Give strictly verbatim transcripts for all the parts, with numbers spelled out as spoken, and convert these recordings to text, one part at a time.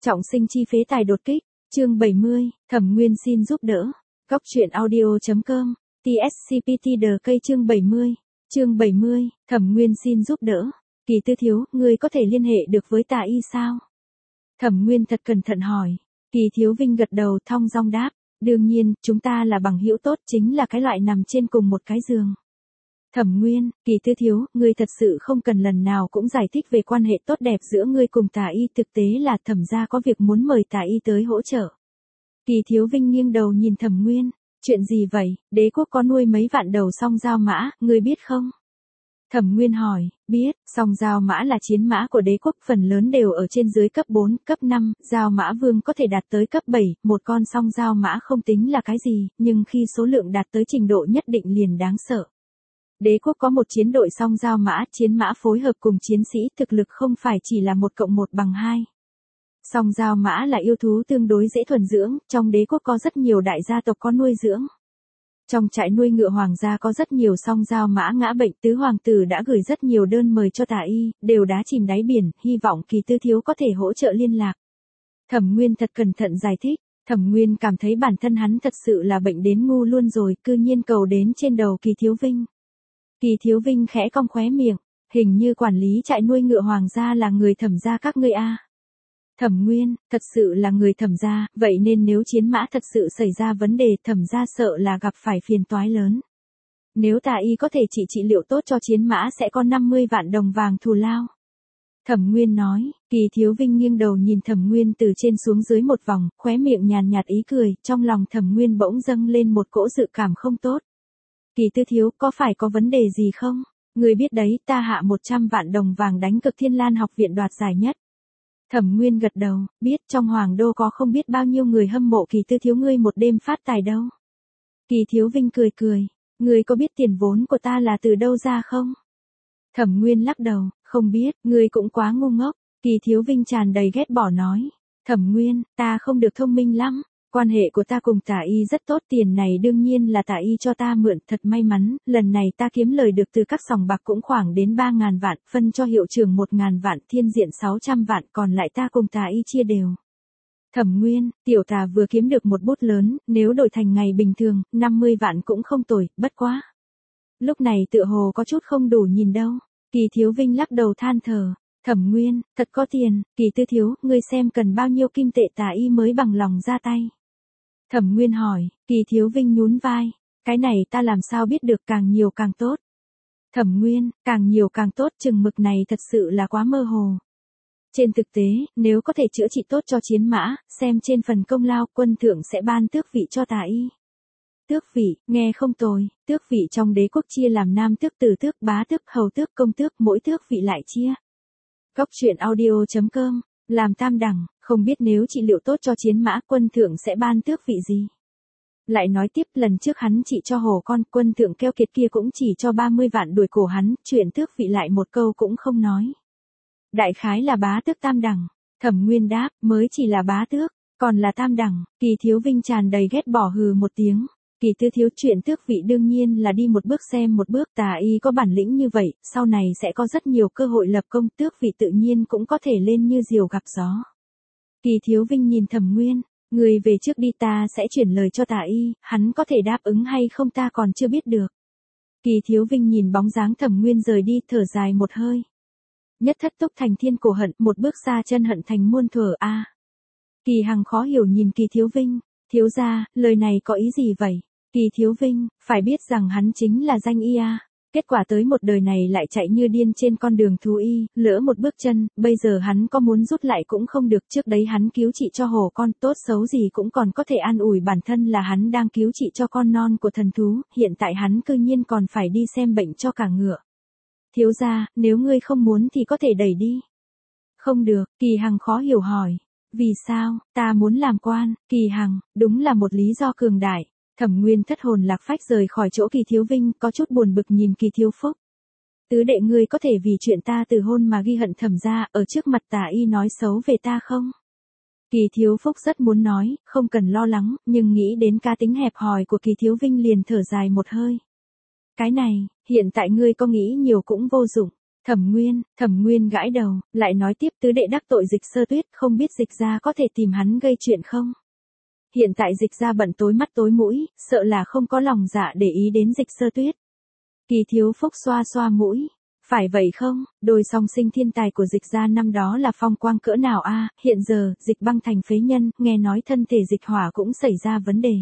Trọng sinh chi phế tài đột kích, chương bảy mươi, Thẩm Nguyên xin giúp đỡ. Góc truyện audio.com, tê ét xê pê tê đờ cây chương bảy mươi, chương bảy mươi, Thẩm Nguyên xin giúp đỡ. Kỳ Tư Thiếu, ngươi có thể liên hệ được với Tà Y sao? Thẩm Nguyên thật cẩn thận hỏi. Kỳ Thiếu Vinh gật đầu thong dong đáp, đương nhiên, chúng ta là bằng hữu tốt, chính là cái loại nằm trên cùng một cái giường. Thẩm Nguyên, Kỳ Tư Thiếu, ngươi thật sự không cần lần nào cũng giải thích về quan hệ tốt đẹp giữa ngươi cùng Tà Y, thực tế là Thẩm gia có việc muốn mời Tà Y tới hỗ trợ. Kỳ Thiếu Vinh nghiêng đầu nhìn Thẩm Nguyên, chuyện gì vậy, đế quốc có nuôi mấy vạn đầu song giao mã, ngươi biết không? Thẩm Nguyên hỏi, biết, song giao mã là chiến mã của đế quốc, phần lớn đều ở trên dưới cấp bốn, cấp năm, giao mã vương có thể đạt tới cấp bảy, một con song giao mã không tính là cái gì, nhưng khi số lượng đạt tới trình độ nhất định liền đáng sợ. Đế quốc có một chiến đội song giao mã, chiến mã phối hợp cùng chiến sĩ, thực lực không phải chỉ là một cộng một bằng hai. Song giao mã là yêu thú tương đối dễ thuần dưỡng, trong đế quốc có rất nhiều đại gia tộc có nuôi dưỡng. Trong trại nuôi ngựa hoàng gia có rất nhiều song giao mã ngã bệnh, tứ hoàng tử đã gửi rất nhiều đơn mời cho Tà Y, đều đá chìm đáy biển, hy vọng Kỳ Tư Thiếu có thể hỗ trợ liên lạc. Thẩm Nguyên thật cẩn thận giải thích, Thẩm Nguyên cảm thấy bản thân hắn thật sự là bệnh đến ngu luôn rồi, cư nhiên cầu đến trên đầu Kỳ Thiếu Vinh. Kỳ Thiếu Vinh khẽ cong khóe miệng, hình như quản lý trại nuôi ngựa hoàng gia là người Thẩm gia các ngươi a. Thẩm Nguyên, thật sự là người Thẩm gia, vậy nên nếu chiến mã thật sự xảy ra vấn đề, Thẩm gia sợ là gặp phải phiền toái lớn. Nếu Tà Y có thể trị trị liệu tốt cho chiến mã sẽ có năm mươi vạn đồng vàng thù lao. Thẩm Nguyên nói. Kỳ Thiếu Vinh nghiêng đầu nhìn Thẩm Nguyên từ trên xuống dưới một vòng, khóe miệng nhàn nhạt ý cười, trong lòng Thẩm Nguyên bỗng dâng lên một cỗ dự cảm không tốt. Kỳ Tư Thiếu, có phải có vấn đề gì không? Ngươi biết đấy, ta hạ một trăm vạn đồng vàng đánh Cực Thiên Lan học viện đoạt giải nhất. Thẩm Nguyên gật đầu, biết, trong Hoàng Đô có không biết bao nhiêu người hâm mộ Kỳ Tư Thiếu ngươi một đêm phát tài đâu. Kỳ Thiếu Vinh cười cười, ngươi có biết tiền vốn của ta là từ đâu ra không? Thẩm Nguyên lắc đầu, không biết, ngươi cũng quá ngu ngốc. Kỳ Thiếu Vinh tràn đầy ghét bỏ nói, Thẩm Nguyên, ta không được thông minh lắm. Quan hệ của ta cùng Tà Y rất tốt, tiền này đương nhiên là Tà Y cho ta mượn, thật may mắn, lần này ta kiếm lời được từ các sòng bạc cũng khoảng đến ba ngàn vạn, phân cho hiệu trưởng một ngàn vạn, thiên diện sáu trăm vạn, còn lại ta cùng Tà Y chia đều. Thẩm Nguyên, tiểu Tà vừa kiếm được một bút lớn, nếu đổi thành ngày bình thường, năm mươi vạn cũng không tồi, bất quá. Lúc này tựa hồ có chút không đủ nhìn đâu. Kỳ Thiếu Vinh lắc đầu than thở. Thẩm Nguyên, thật có tiền, Kỳ Tư Thiếu, ngươi xem cần bao nhiêu kim tệ Tà Y mới bằng lòng ra tay. Thẩm Nguyên hỏi. Kỳ Thiếu Vinh nhún vai, cái này ta làm sao biết được, càng nhiều càng tốt. Thẩm Nguyên, càng nhiều càng tốt, chừng mực này thật sự là quá mơ hồ. Trên thực tế, nếu có thể chữa trị tốt cho chiến mã, xem trên phần công lao, quân thượng sẽ ban tước vị cho Tà Y. Tước vị, nghe không tồi, tước vị trong đế quốc chia làm nam tước, tử tước, bá tước, hầu tước, công tước, mỗi tước vị lại chia. Góc truyện audio.com, làm tam đẳng, không biết nếu trị liệu tốt cho chiến mã, quân thượng sẽ ban tước vị gì. Lại nói tiếp, lần trước hắn trị cho hổ con, quân thượng keo kiệt kia cũng chỉ cho ba mươi vạn đuổi cổ hắn, chuyện tước vị lại một câu cũng không nói. Đại khái là bá tước tam đẳng. Thẩm Nguyên đáp, mới chỉ là bá tước, còn là tam đẳng. Kỳ Thiếu Vinh tràn đầy ghét bỏ hừ một tiếng. Kỳ Tư Thiếu, chuyện tước vị đương nhiên là đi một bước xem một bước, Tà Y có bản lĩnh như vậy, sau này sẽ có rất nhiều cơ hội lập công, tước vị tự nhiên cũng có thể lên như diều gặp gió. Kỳ Thiếu Vinh nhìn Thẩm Nguyên, người về trước đi, ta sẽ chuyển lời cho Tà Y, hắn có thể đáp ứng hay không ta còn chưa biết được. Kỳ Thiếu Vinh nhìn bóng dáng Thẩm Nguyên rời đi, thở dài một hơi. Nhất thất túc thành thiên cổ hận, một bước xa chân hận thành muôn thuở a. À. Kỳ Hằng khó hiểu nhìn Kỳ Thiếu Vinh, thiếu gia, lời này có ý gì vậy? Kỳ Thiếu Vinh, phải biết rằng hắn chính là danh y a. Kết quả tới một đời này lại chạy như điên trên con đường thú y, lỡ một bước chân, bây giờ hắn có muốn rút lại cũng không được, trước đấy hắn cứu trị cho hổ con, tốt xấu gì cũng còn có thể an ủi bản thân là hắn đang cứu trị cho con non của thần thú, hiện tại hắn cư nhiên còn phải đi xem bệnh cho cả ngựa. Thiếu gia, nếu ngươi không muốn thì có thể đẩy đi. Không được, Kỳ Hằng khó hiểu hỏi. Vì sao, ta muốn làm quan, Kỳ Hằng, đúng là một lý do cường đại. Thẩm Nguyên thất hồn lạc phách rời khỏi chỗ Kỳ Thiếu Vinh, có chút buồn bực nhìn Kỳ Thiếu Phúc. Tứ đệ, ngươi có thể vì chuyện ta từ hôn mà ghi hận Thẩm gia, ở trước mặt Tà Y nói xấu về ta không? Kỳ Thiếu Phúc rất muốn nói, không cần lo lắng, nhưng nghĩ đến cá tính hẹp hòi của Kỳ Thiếu Vinh liền thở dài một hơi. Cái này, hiện tại ngươi có nghĩ nhiều cũng vô dụng. Thẩm Nguyên, Thẩm Nguyên gãi đầu, lại nói tiếp tứ đệ đắc tội Dịch Sơ Tuyết, không biết Dịch gia có thể tìm hắn gây chuyện không? Hiện tại Dịch gia bận tối mắt tối mũi, sợ là không có lòng dạ để ý đến Dịch Sơ Tuyết. Kỳ Thiếu Phúc xoa xoa mũi. Phải vậy không, đôi song sinh thiên tài của Dịch gia năm đó là phong quang cỡ nào a, hiện giờ, Dịch Băng thành phế nhân, nghe nói thân thể Dịch Hỏa cũng xảy ra vấn đề.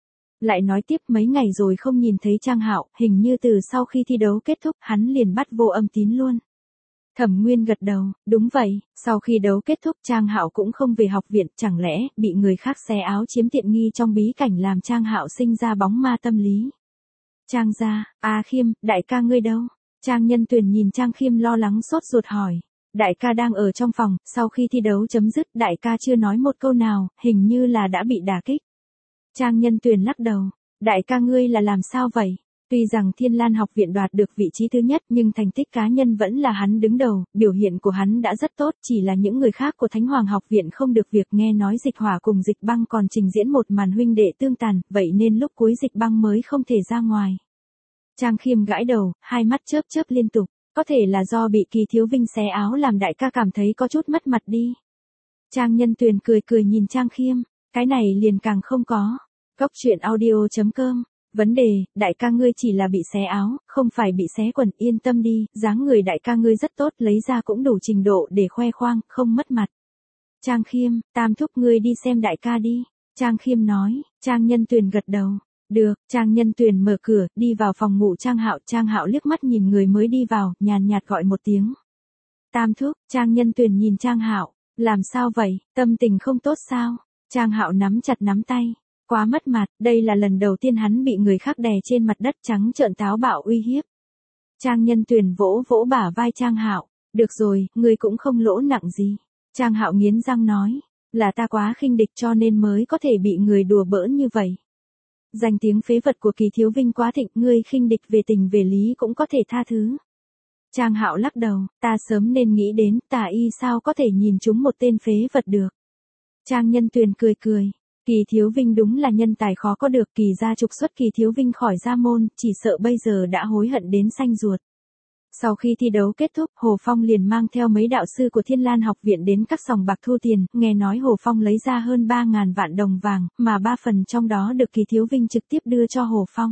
Lại nói tiếp mấy ngày rồi không nhìn thấy Trang Hạo, hình như từ sau khi thi đấu kết thúc, hắn liền bắt vô âm tín luôn. Thẩm Nguyên gật đầu, đúng vậy, sau khi đấu kết thúc Trang Hạo cũng không về học viện, chẳng lẽ bị người khác xé áo chiếm tiện nghi trong bí cảnh làm Trang Hạo sinh ra bóng ma tâm lý. Trang gia, A Khiêm, đại ca ngươi đâu? Trang Nhân Tuyền nhìn Trang Khiêm lo lắng sốt ruột hỏi. Đại ca đang ở trong phòng, sau khi thi đấu chấm dứt đại ca chưa nói một câu nào, hình như là đã bị đả kích. Trang Nhân Tuyền lắc đầu. Đại ca ngươi là làm sao vậy? Tuy rằng Thiên Lan học viện đoạt được vị trí thứ nhất nhưng thành tích cá nhân vẫn là hắn đứng đầu, biểu hiện của hắn đã rất tốt, chỉ là những người khác của Thánh Hoàng học viện không được việc. Nghe nói Dịch Hỏa cùng Dịch Băng còn trình diễn một màn huynh đệ tương tàn, vậy nên lúc cuối Dịch Băng mới không thể ra ngoài. Trang Khiêm gãi đầu, hai mắt chớp chớp liên tục, có thể là do bị Kỳ Thiếu Vinh xé áo làm đại ca cảm thấy có chút mất mặt đi. Trang Nhân Tuyền cười cười nhìn Trang Khiêm, cái này liền càng không có. Góc truyện audio chấm com, vấn đề, đại ca ngươi chỉ là bị xé áo, không phải bị xé quần, yên tâm đi, dáng người đại ca ngươi rất tốt, lấy ra cũng đủ trình độ để khoe khoang, không mất mặt. Trang Khiêm, tam thúc ngươi đi xem đại ca đi. Trang Khiêm nói, Trang Nhân Tuyền gật đầu. Được, Trang Nhân Tuyền mở cửa, đi vào phòng ngủ Trang Hạo, Trang Hạo liếc mắt nhìn người mới đi vào, nhàn nhạt gọi một tiếng. Tam thúc, Trang Nhân Tuyền nhìn Trang Hạo, làm sao vậy, tâm tình không tốt sao? Trang Hạo nắm chặt nắm tay, quá mất mặt, đây là lần đầu tiên hắn bị người khác đè trên mặt đất trắng trợn táo bạo uy hiếp. Trang Nhân Tuyền vỗ vỗ bả vai Trang Hạo, được rồi, ngươi cũng không lỗ nặng gì. Trang Hạo nghiến răng nói, là ta quá khinh địch cho nên mới có thể bị người đùa bỡn như vậy. Danh tiếng phế vật của Kỳ Thiếu Vinh quá thịnh, ngươi khinh địch về tình về lý cũng có thể tha thứ. Trang Hạo lắc đầu, ta sớm nên nghĩ đến, tả y sao có thể nhìn chúng một tên phế vật được. Trang Nhân Tuyền cười cười, Kỳ Thiếu Vinh đúng là nhân tài khó có được, Kỳ gia trục xuất Kỳ Thiếu Vinh khỏi gia môn, chỉ sợ bây giờ đã hối hận đến xanh ruột. Sau khi thi đấu kết thúc, Hồ Phong liền mang theo mấy đạo sư của Thiên Lan học viện đến các sòng bạc thu tiền, nghe nói Hồ Phong lấy ra hơn ba ngàn vạn đồng vàng, mà ba phần trong đó được Kỳ Thiếu Vinh trực tiếp đưa cho Hồ Phong.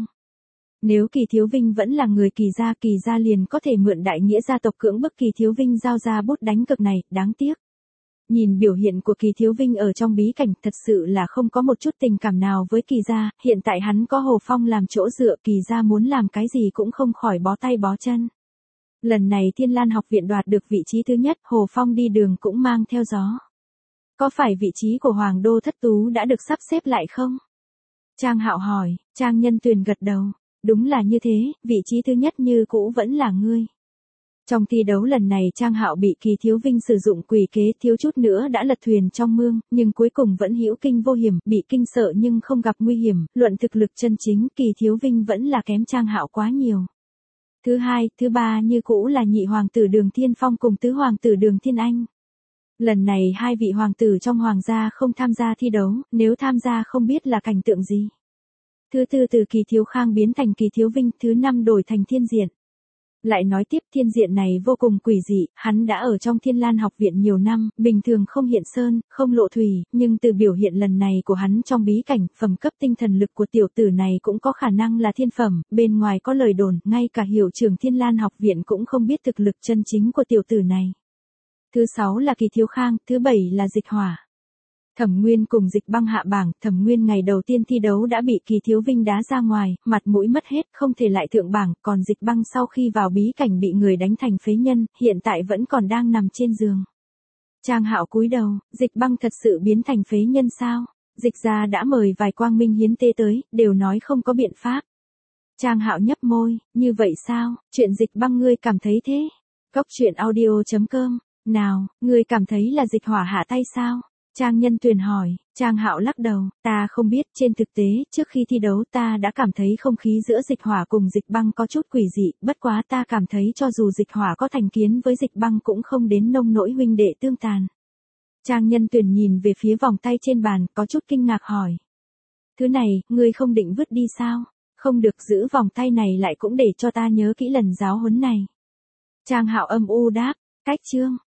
Nếu Kỳ Thiếu Vinh vẫn là người Kỳ gia, Kỳ gia liền có thể mượn đại nghĩa gia tộc cưỡng bức Kỳ Thiếu Vinh giao ra bút đánh cược này, đáng tiếc. Nhìn biểu hiện của Kỳ Thiếu Vinh ở trong bí cảnh, thật sự là không có một chút tình cảm nào với Kỳ gia, hiện tại hắn có Hồ Phong làm chỗ dựa, Kỳ gia muốn làm cái gì cũng không khỏi bó tay bó chân. Lần này Thiên Lan học viện đoạt được vị trí thứ nhất, Hồ Phong đi đường cũng mang theo gió. Có phải vị trí của Hoàng đô thất tú đã được sắp xếp lại không? Trang Hạo hỏi, Trang Nhân Tuyền gật đầu, đúng là như thế, vị trí thứ nhất như cũ vẫn là ngươi. Trong thi đấu lần này Trang Hạo bị Kỳ Thiếu Vinh sử dụng quỷ kế, thiếu chút nữa đã lật thuyền trong mương, nhưng cuối cùng vẫn hữu kinh vô hiểm, bị kinh sợ nhưng không gặp nguy hiểm, luận thực lực chân chính, Kỳ Thiếu Vinh vẫn là kém Trang Hạo quá nhiều. Thứ hai, thứ ba như cũ là nhị hoàng tử Đường Thiên Phong cùng tứ hoàng tử Đường Thiên Anh. Lần này hai vị hoàng tử trong hoàng gia không tham gia thi đấu, nếu tham gia không biết là cảnh tượng gì. Thứ tư từ Kỳ Thiếu Khang biến thành Kỳ Thiếu Vinh, thứ năm đổi thành Thiên Diện. Lại nói tiếp Thiên Diện này vô cùng quỷ dị, hắn đã ở trong Thiên Lan học viện nhiều năm, bình thường không hiện sơn, không lộ thủy, nhưng từ biểu hiện lần này của hắn trong bí cảnh, phẩm cấp tinh thần lực của tiểu tử này cũng có khả năng là thiên phẩm, bên ngoài có lời đồn, ngay cả hiệu trưởng Thiên Lan học viện cũng không biết thực lực chân chính của tiểu tử này. Thứ sáu là Kỳ Thiếu Khang, thứ bảy là Dịch Hỏa. Thẩm Nguyên cùng Dịch Băng hạ bảng, Thẩm Nguyên ngày đầu tiên thi đấu đã bị Kỳ Thiếu Vinh đá ra ngoài, mặt mũi mất hết, không thể lại thượng bảng, còn Dịch Băng sau khi vào bí cảnh bị người đánh thành phế nhân, hiện tại vẫn còn đang nằm trên giường. Trang Hạo cúi đầu, Dịch Băng thật sự biến thành phế nhân sao? Dịch gia đã mời vài quang minh hiến tế tới, đều nói không có biện pháp. Trang Hạo nhấp môi, như vậy sao, chuyện Dịch Băng ngươi cảm thấy thế? Góc truyện audio chấm com, nào, ngươi cảm thấy là Dịch Hỏa hạ tay sao? Trang Nhân Tuyền hỏi, Trang Hạo lắc đầu, ta không biết, trên thực tế, trước khi thi đấu ta đã cảm thấy không khí giữa Dịch Hỏa cùng Dịch Băng có chút quỷ dị, bất quá ta cảm thấy cho dù Dịch Hỏa có thành kiến với Dịch Băng cũng không đến nông nỗi huynh đệ tương tàn. Trang Nhân Tuyền nhìn về phía vòng tay trên bàn, có chút kinh ngạc hỏi. Thứ này, ngươi không định vứt đi sao? Không được, giữ vòng tay này lại cũng để cho ta nhớ kỹ lần giáo huấn này. Trang Hạo âm u đáp, cách chương.